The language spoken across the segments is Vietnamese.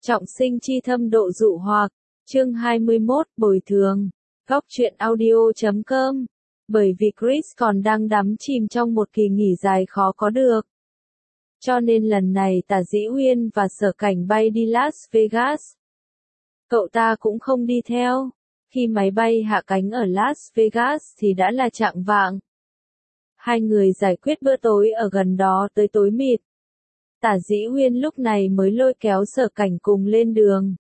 Trọng sinh chi thâm độ dụ hoặc, chương 21, bồi thường, góc truyện audio.com, bởi vì Chris còn đang đắm chìm trong một kỳ nghỉ dài khó có được. Cho nên lần này Tả Dĩ Uyên và Sở Cảnh bay đi Las Vegas. Cậu ta cũng không đi theo. Khi máy bay hạ cánh ở Las Vegas thì đã là chạng vạng. Hai người giải quyết bữa tối ở gần đó tới tối mịt. Tả Dĩ Uyên lúc này mới lôi kéo Sở Cảnh cùng lên đường.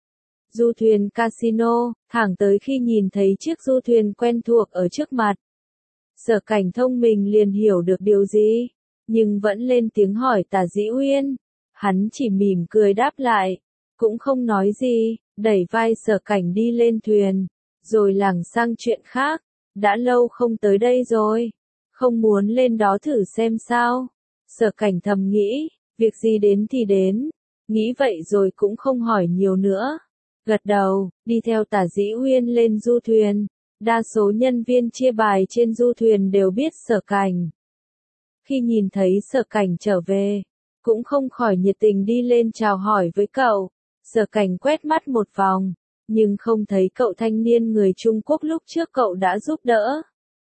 Du thuyền casino, thẳng tới khi nhìn thấy chiếc du thuyền quen thuộc ở trước mặt. Sở Cảnh thông minh liền hiểu được điều gì, nhưng vẫn lên tiếng hỏi Tả Dĩ Uyên. Hắn chỉ mỉm cười đáp lại, cũng không nói gì, đẩy vai Sở Cảnh đi lên thuyền, rồi lảng sang chuyện khác. Đã lâu không tới đây rồi, không muốn lên đó thử xem sao? Sở Cảnh thầm nghĩ, việc gì đến thì đến, nghĩ vậy rồi cũng không hỏi nhiều nữa. Gật đầu, đi theo Tả Dĩ Uyên lên du thuyền. Đa số nhân viên chia bài trên du thuyền đều biết Sở Cảnh. Khi nhìn thấy Sở Cảnh trở về, cũng không khỏi nhiệt tình đi lên chào hỏi với cậu. Sở Cảnh quét mắt một vòng, nhưng không thấy cậu thanh niên người Trung Quốc lúc trước cậu đã giúp đỡ.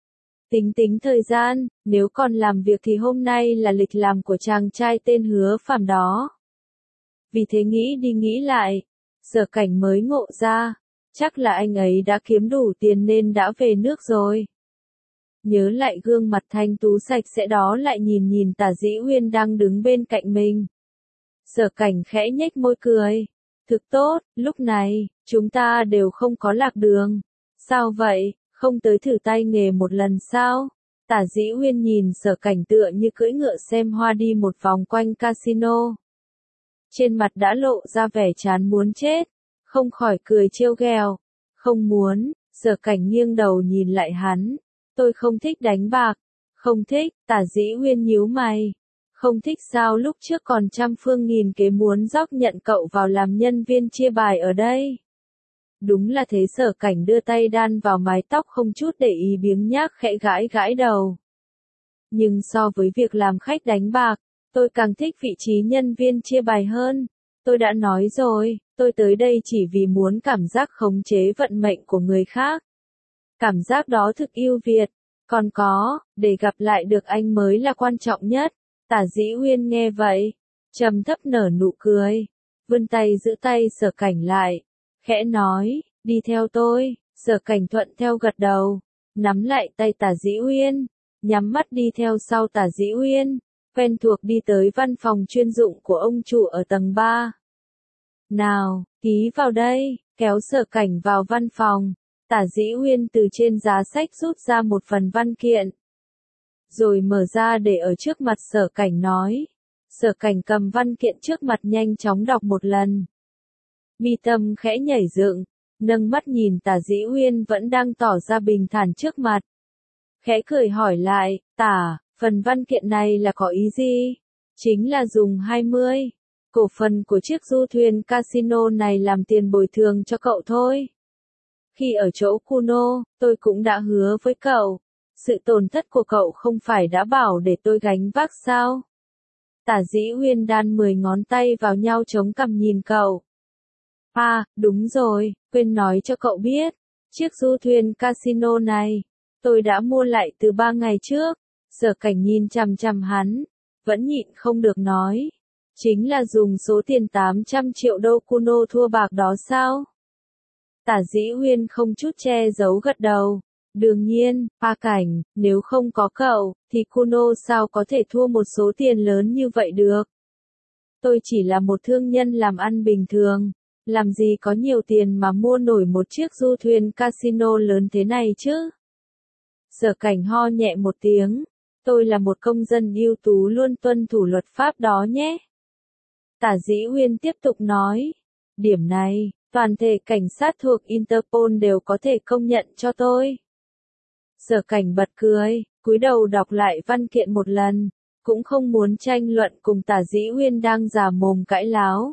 Tính thời gian, nếu còn làm việc thì hôm nay là lịch làm của chàng trai tên Hứa Phàm đó. Vì thế nghĩ đi nghĩ lại, Sở Cảnh mới ngộ ra, chắc là anh ấy đã kiếm đủ tiền nên đã về nước rồi. Nhớ lại gương mặt thanh tú sạch sẽ đó, lại nhìn Tả Dĩ Uyên đang đứng bên cạnh mình. Sở Cảnh khẽ nhếch môi cười. Thực tốt, lúc này, chúng ta đều không có lạc đường. Sao vậy, không tới thử tay nghề một lần sao? Tả Dĩ Uyên nhìn Sở Cảnh tựa như cưỡi ngựa xem hoa đi một vòng quanh casino. Trên mặt đã lộ ra vẻ chán muốn chết, không khỏi cười trêu ghẹo. Không muốn. Sở Cảnh nghiêng đầu nhìn lại hắn. Tôi không thích đánh bạc. Không thích. Tả Dĩ Uyên nhíu mày. Không thích sao? Lúc trước còn trăm phương nghìn kế muốn dóc nhận cậu vào làm nhân viên chia bài ở đây. Đúng là thế. Sở Cảnh đưa tay đan vào mái tóc không chút để ý, biếng nhác khẽ gãi đầu. Nhưng so với việc làm khách đánh bạc, tôi càng thích vị trí nhân viên chia bài hơn. Tôi đã nói rồi, tôi tới đây chỉ vì muốn cảm giác khống chế vận mệnh của người khác. Cảm giác đó thực ưu việt. Còn có, để gặp lại được anh mới là quan trọng nhất. Tả Dĩ Uyên nghe vậy, trầm thấp nở nụ cười, vươn tay giữ tay Sở Cảnh lại, khẽ nói, đi theo tôi. Sở Cảnh thuận theo gật đầu, nắm lại tay Tả Dĩ Uyên, nhắm mắt đi theo sau Tả Dĩ Uyên, quen thuộc đi tới văn phòng chuyên dụng của ông chủ ở tầng 3. Nào, ký vào đây, kéo Sở Cảnh vào văn phòng. Tả Dĩ Uyên từ trên giá sách rút ra một phần văn kiện, rồi mở ra để ở trước mặt Sở Cảnh nói. Sở Cảnh cầm văn kiện trước mặt nhanh chóng đọc một lần. Mi tâm khẽ nhảy dựng, nâng mắt nhìn Tả Dĩ Uyên vẫn đang tỏ ra bình thản trước mặt. Khẽ cười hỏi lại, Tả, phần văn kiện này là có ý gì? Chính là dùng 20 cổ phần của chiếc du thuyền casino này làm tiền bồi thường cho cậu thôi. Khi ở chỗ Kuno, tôi cũng đã hứa với cậu. Sự tổn thất của cậu không phải đã bảo để tôi gánh vác sao? Tả Dĩ Uyên đan 10 ngón tay vào nhau chống cằm nhìn cậu. À, đúng rồi, quên nói cho cậu biết. Chiếc du thuyền casino này, tôi đã mua lại từ 3 ngày trước. Sở Cảnh nhìn chằm hắn, vẫn nhịn không được nói. Chính là dùng số tiền 800 triệu đô Kuno thua bạc đó sao? Tả Dĩ Uyên không chút che giấu gật đầu. Đương nhiên, Pa Cảnh, nếu không có cậu, thì Kuno sao có thể thua một số tiền lớn như vậy được? Tôi chỉ là một thương nhân làm ăn bình thường, làm gì có nhiều tiền mà mua nổi một chiếc du thuyền casino lớn thế này chứ? Sở Cảnh ho nhẹ một tiếng, tôi là một công dân ưu tú luôn tuân thủ luật pháp đó nhé. Tả Dĩ Uyên tiếp tục nói, điểm này, toàn thể cảnh sát thuộc Interpol đều có thể công nhận cho tôi. Sở Cảnh bật cười, cúi đầu đọc lại văn kiện một lần, cũng không muốn tranh luận cùng Tả Dĩ Uyên đang già mồm cãi láo.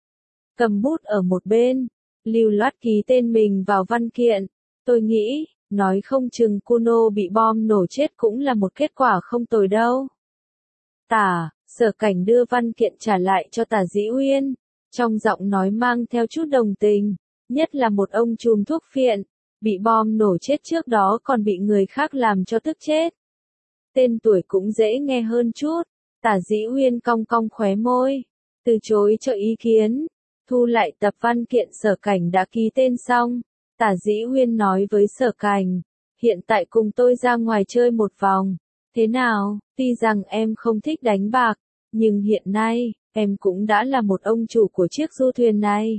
Cầm bút ở một bên, lưu loát ký tên mình vào văn kiện. Tôi nghĩ, nói không chừng Kuno bị bom nổ chết cũng là một kết quả không tồi đâu. Sở Cảnh đưa văn kiện trả lại cho Tả Dĩ Uyên. trong giọng nói mang theo chút đồng tình, nhất là một ông trùm thuốc phiện, bị bom nổ chết trước đó còn bị người khác làm cho tức chết. Tên tuổi cũng dễ nghe hơn chút, Tả Dĩ Uyên cong cong khóe môi, từ chối cho ý kiến, thu lại tập văn kiện Sở Cảnh đã ký tên xong. Tả Dĩ Uyên nói với Sở Cảnh, hiện tại cùng tôi ra ngoài chơi một vòng, thế nào, tuy rằng em không thích đánh bạc, nhưng hiện nay, em cũng đã là một ông chủ của chiếc du thuyền này.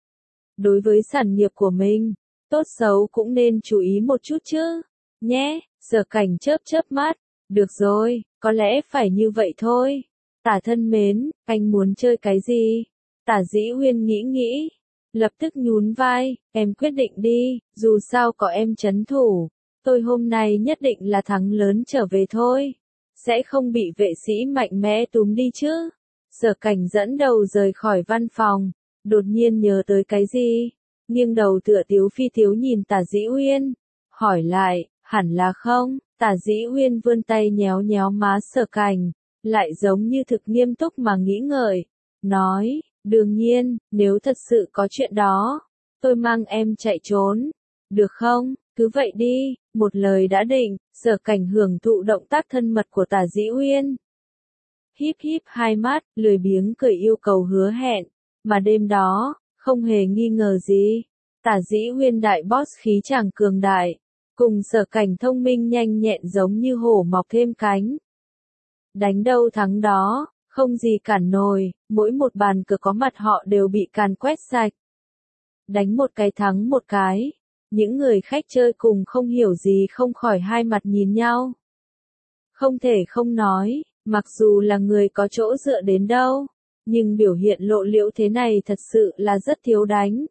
Đối với sản nghiệp của mình, tốt xấu cũng nên chú ý một chút chứ, nhé, Sở Cảnh chớp chớp mắt, được rồi, có lẽ phải như vậy thôi. Tả thân mến, anh muốn chơi cái gì? Tả Dĩ Uyên nghĩ nghĩ, lập tức nhún vai, em quyết định đi, dù sao có em trấn thủ, tôi hôm nay nhất định là thắng lớn trở về thôi, sẽ không bị vệ sĩ mạnh mẽ túm đi chứ. Sở Cảnh dẫn đầu rời khỏi văn phòng, đột nhiên nhớ tới cái gì, nghiêng đầu tựa tiếu phi tiếu nhìn Tả Dĩ Uyên, hỏi lại, hẳn là không. Tả Dĩ Uyên vươn tay nhéo nhéo má Sở Cảnh, lại giống như thực nghiêm túc mà nghĩ ngợi, nói, đương nhiên, nếu thật sự có chuyện đó, tôi mang em chạy trốn, được không, cứ vậy đi, một lời đã định. Sở Cảnh hưởng thụ động tác thân mật của Tả Dĩ Uyên. Híp híp hai mắt, lười biếng cười yêu cầu hứa hẹn, mà đêm đó, không hề nghi ngờ gì, Tả Dĩ Uyên đại boss khí chàng cường đại, cùng Sở Cảnh thông minh nhanh nhẹn giống như hổ mọc thêm cánh. Đánh đâu thắng đó, không gì cản nổi, mỗi một bàn cờ có mặt họ đều bị càn quét sạch. Đánh một cái thắng một cái, những người khách chơi cùng không hiểu gì không khỏi hai mặt nhìn nhau. Không thể không nói, mặc dù là người có chỗ dựa đến đâu, nhưng biểu hiện lộ liễu thế này thật sự là rất thiếu đánh.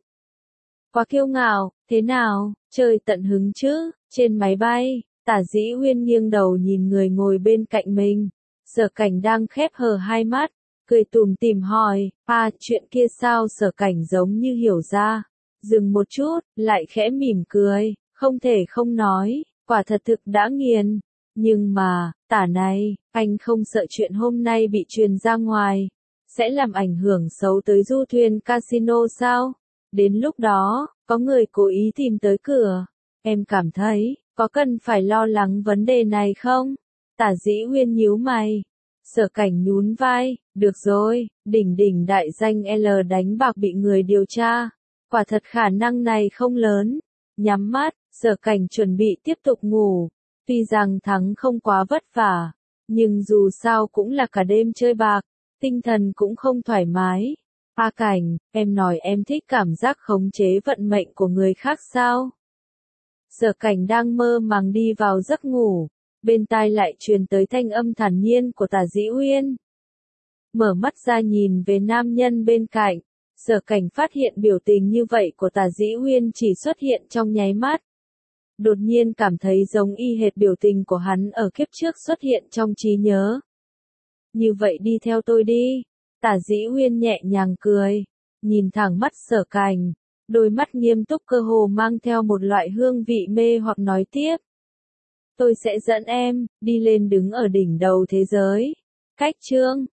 Quá kiêu ngạo, thế nào, chơi tận hứng chứ, trên máy bay, Tả Dĩ Uyên nghiêng đầu nhìn người ngồi bên cạnh mình. Sở Cảnh đang khép hờ hai mắt, cười tủm tỉm hỏi, chuyện kia sao? Sở Cảnh giống như hiểu ra, dừng một chút, lại khẽ mỉm cười, không thể không nói, quả thật thực đã nghiền. Nhưng mà, Tả này, anh không sợ chuyện hôm nay bị truyền ra ngoài, sẽ làm ảnh hưởng xấu tới du thuyền casino sao? Đến lúc đó, có người cố ý tìm tới cửa, em cảm thấy, có cần phải lo lắng vấn đề này không? Tả Dĩ Uyên nhíu mày. Sở Cảnh nhún vai, được rồi, đỉnh đỉnh đại danh L đánh bạc bị người điều tra. Quả thật khả năng này không lớn. Nhắm mắt, Sở Cảnh chuẩn bị tiếp tục ngủ. Tuy rằng thắng không quá vất vả, nhưng dù sao cũng là cả đêm chơi bạc, tinh thần cũng không thoải mái. Cảnh, em nói em thích cảm giác khống chế vận mệnh của người khác sao? Sở Cảnh đang mơ màng đi vào giấc ngủ, bên tai lại truyền tới thanh âm thản nhiên của Tả Dĩ Uyên. Mở mắt ra nhìn về nam nhân bên cạnh, Sở Cảnh phát hiện biểu tình như vậy của Tả Dĩ Uyên chỉ xuất hiện trong nháy mắt. Đột nhiên cảm thấy giống y hệt biểu tình của hắn ở kiếp trước xuất hiện trong trí nhớ. Như vậy đi theo tôi đi. Tả Dĩ Uyên nhẹ nhàng cười, nhìn thẳng mắt Sở Cảnh, đôi mắt nghiêm túc cơ hồ mang theo một loại hương vị mê hoặc nói tiếp. Tôi sẽ dẫn em, đi lên đứng ở đỉnh đầu thế giới. Cách chương